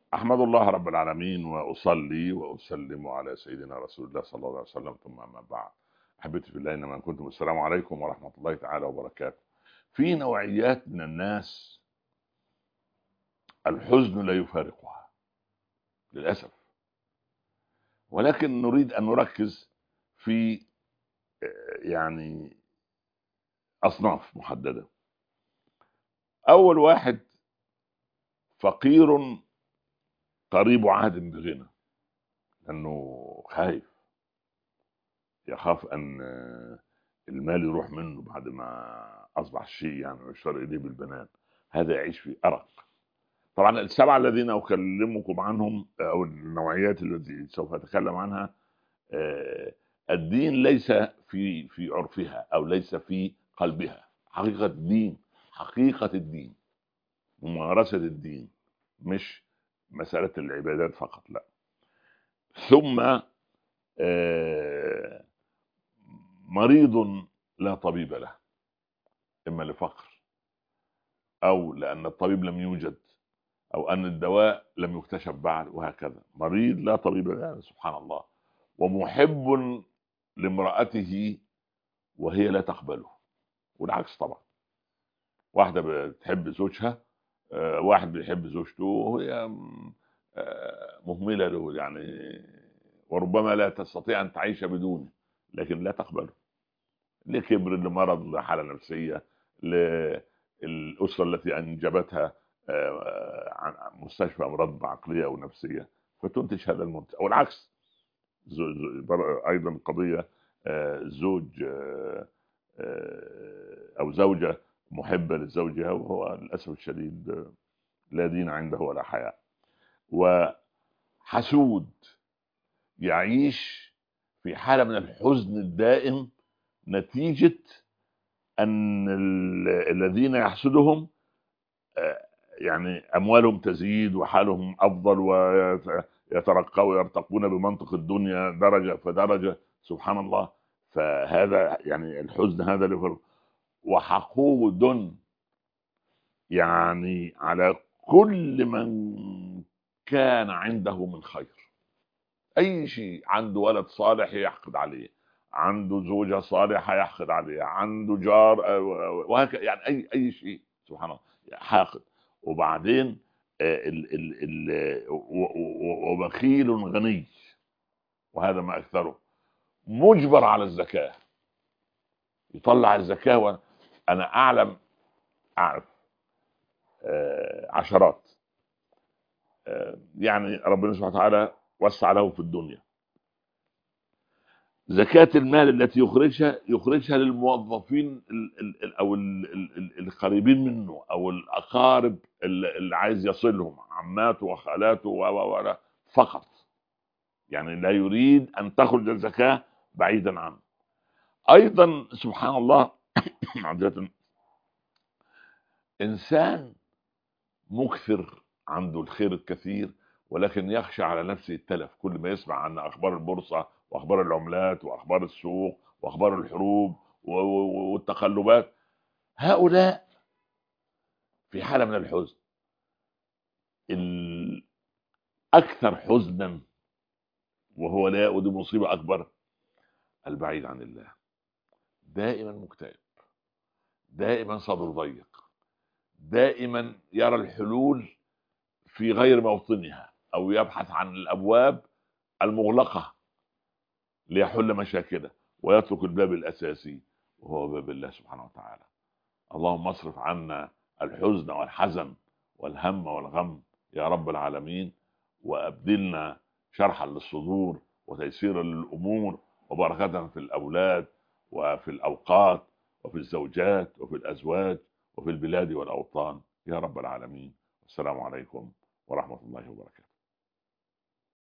أحمد الله رب العالمين وأصلي وأسلم على سيدنا رسول الله صلى الله عليه وسلم، ثم أما بعد. أحبتي في الله، إنما كنتم، السلام عليكم ورحمة الله تعالى وبركاته. في نوعيات من الناس الحزن لا يفارقها للأسف، ولكن نريد أن نركز في يعني أصناف محددة. أول واحد فقير قريب عهد بغنى، لأنه خايف، يخاف أن المال يروح منه بعد ما أصبح شيء يعني يشار إليه بالبنان. هذا يعيش في أرق. طبعا السبعة الذين أكلمكم عنهم أو النوعيات التي سوف أتكلم عنها، الدين ليس في عرفها أو ليس في قلبها. حقيقة الدين، حقيقة الدين، ممارسة الدين، مش مسألة العبادات فقط، لا. ثم مريض لا طبيب له، إما لفقر أو لأن الطبيب لم يوجد أو أن الدواء لم يكتشف بعد، وهكذا. مريض لا طبيب له، يعني سبحان الله. ومحب لامرأته وهي لا تقبله، والعكس طبعا. واحدة بتحب زوجها، واحد بيحب زوجته وهي مهملة له يعني، وربما لا تستطيع أن تعيش بدونه، لكن لا تقبله، لكبر، لمرض، لحالة نفسية، للأسرة التي أنجبتها عن مستشفى أمراض عقلية أو نفسية، فتنتج هذا المنتج. أو العكس، أيضا قضية، زوج أو زوجة محبة لزوجها وهو للأسف الشديد لا دين عنده ولا حياء، وحسود يعيش في حالة من الحزن الدائم نتيجة أن الذين يحسدهم يعني أموالهم تزيد وحالهم أفضل ويترقوا ويرتقون بمنطق الدنيا درجة فدرجة، سبحان الله. فهذا يعني الحزن هذا له وحقود يعني على كل من كان عنده من خير. أي شيء، عنده ولد صالح يحقد عليه، عنده زوجة صالحة يحقد عليه، عنده جار وهكذا، يعني أي شيء، سبحان الله، حاقد. وبعدين وبخيل غني، وهذا ما أكثره، مجبر على الزكاة، يطلع الزكاة. وأنا أعرف عشرات، يعني ربنا سبحانه وتعالى وسع له في الدنيا، زكاة المال التي يخرجها للموظفين او القريبين منه او الاقارب اللي عايز يصلهم، عماته وخالاته فقط، يعني لا يريد ان تخرج الزكاة بعيدا عنه. ايضا سبحان الله معذرة، انسان مكثر، عنده الخير الكثير، ولكن يخشى على نفسه التلف. كل ما يسمع عن اخبار البورصة واخبار العملات واخبار السوق واخبار الحروب والتقلبات، هؤلاء في حالة من الحزن. الاكثر حزنا وهو لا، ودي مصيبة اكبر، البعيد عن الله، دائما مكتئب، دائما صدره ضيق، دائما يرى الحلول في غير موطنها، او يبحث عن الابواب المغلقة ليحل مشاكله، ويترك الباب الأساسي وهو باب الله سبحانه وتعالى. اللهم اصرف عنا الحزن والحزن والهم والغم يا رب العالمين، وأبدلنا شرحا للصدور وتيسيرا للأمور وبركة في الأولاد وفي الأوقات وفي الزوجات وفي الأزواج وفي البلاد والأوطان يا رب العالمين. السلام عليكم ورحمة الله وبركاته.